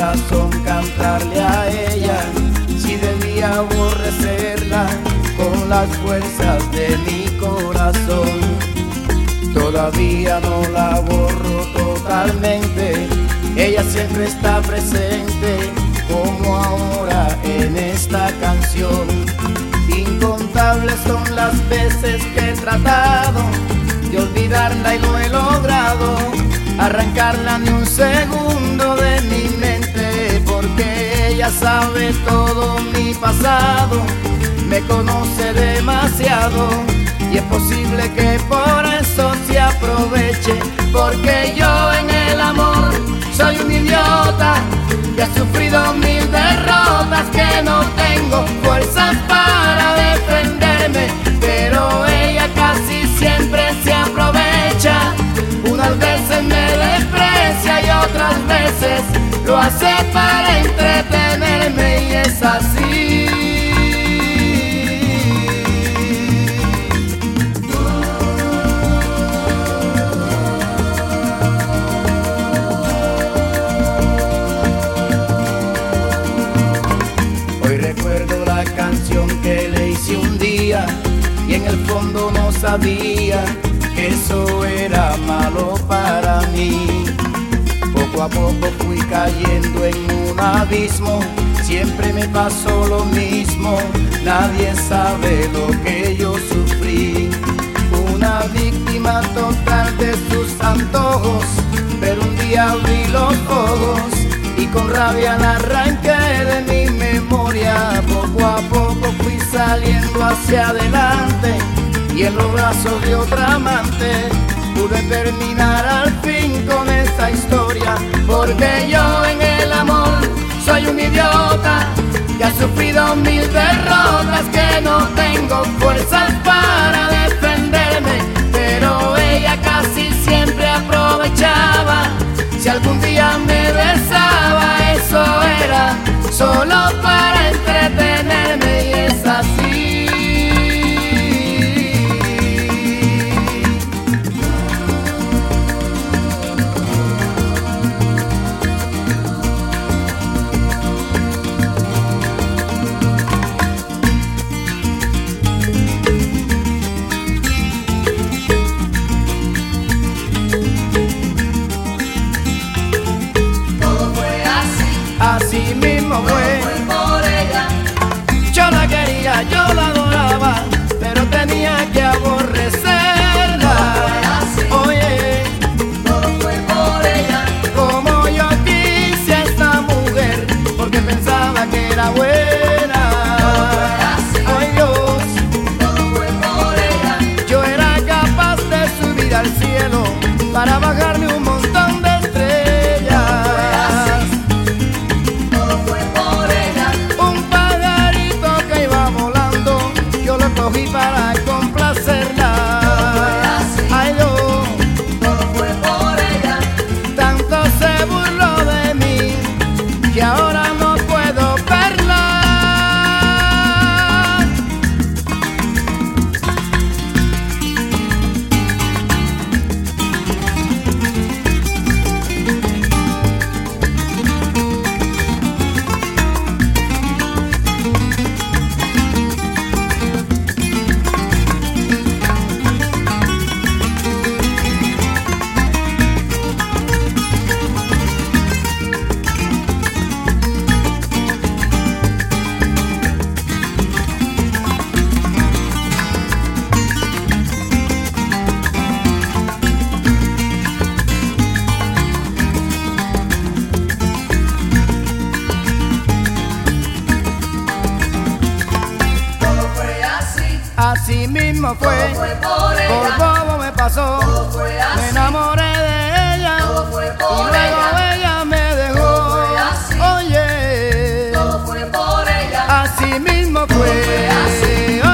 razón cantarle a ella, si debía aborrecerla con las fuerzas de mi corazón. Todavía no la borro totalmente, ella siempre está presente, como ahora en esta canción. Incontables son las veces que he tratado de olvidarla y no he logrado arrancarla ni un segundo de mi mente, porque ella sabe todo mi pasado, me conoce demasiado y es posible que por eso se aproveche, porque yo en el amor soy un idiota que ha sufrido 1000 derrotas, que no tengo fuerzas para defenderme, pero ella casi siempre se aprovecha. Unas veces me desprecia y otras veces lo hace para entretenerme, y es así. Hoy recuerdo la canción que le hice un día y en el fondo no sabía que eso era malo para mí. Poco a poco fui cayendo en un abismo, siempre me pasó lo mismo, nadie sabe lo que yo sufrí. Una víctima total de sus antojos, pero un día abrí los ojos y con rabia la arranqué de mi memoria. Poco a poco fui saliendo hacia adelante y en los brazos de otra amante pude terminar al fin con esta historia, porque yo en el amor soy un idiota que ha sufrido 1000 derrotas, que no tengo fuerzas para defenderme, pero ella casi siempre aprovechaba. Si algún día me besaba, eso era solo para entretenerme, y es así. Así mismo fue, por ella. yo la quería, yo la adoraba, pero tenía que aborrecerla. Oye, Todo fue por ella. como yo quise a esta mujer, porque pensaba que era buena. Ay Dios, Todo fue por ella. yo era capaz de subir al cielo para bajarme un montón de estrellas. Todo fue por ella. Un pajarito que iba volando, yo lo cogí para complacerla. Ay Dios, Todo fue por ella. tanto se burló de mí que ahora no puedo verla. Todo fue así. Así mismo fue, Todo fue por por ella. bobo me pasó, Todo fue así. me enamoré de ella Todo fue y por luego ella. ella me dejó. Todo fue así. Oye, Todo fue por ella. así mismo Todo fue fue. así.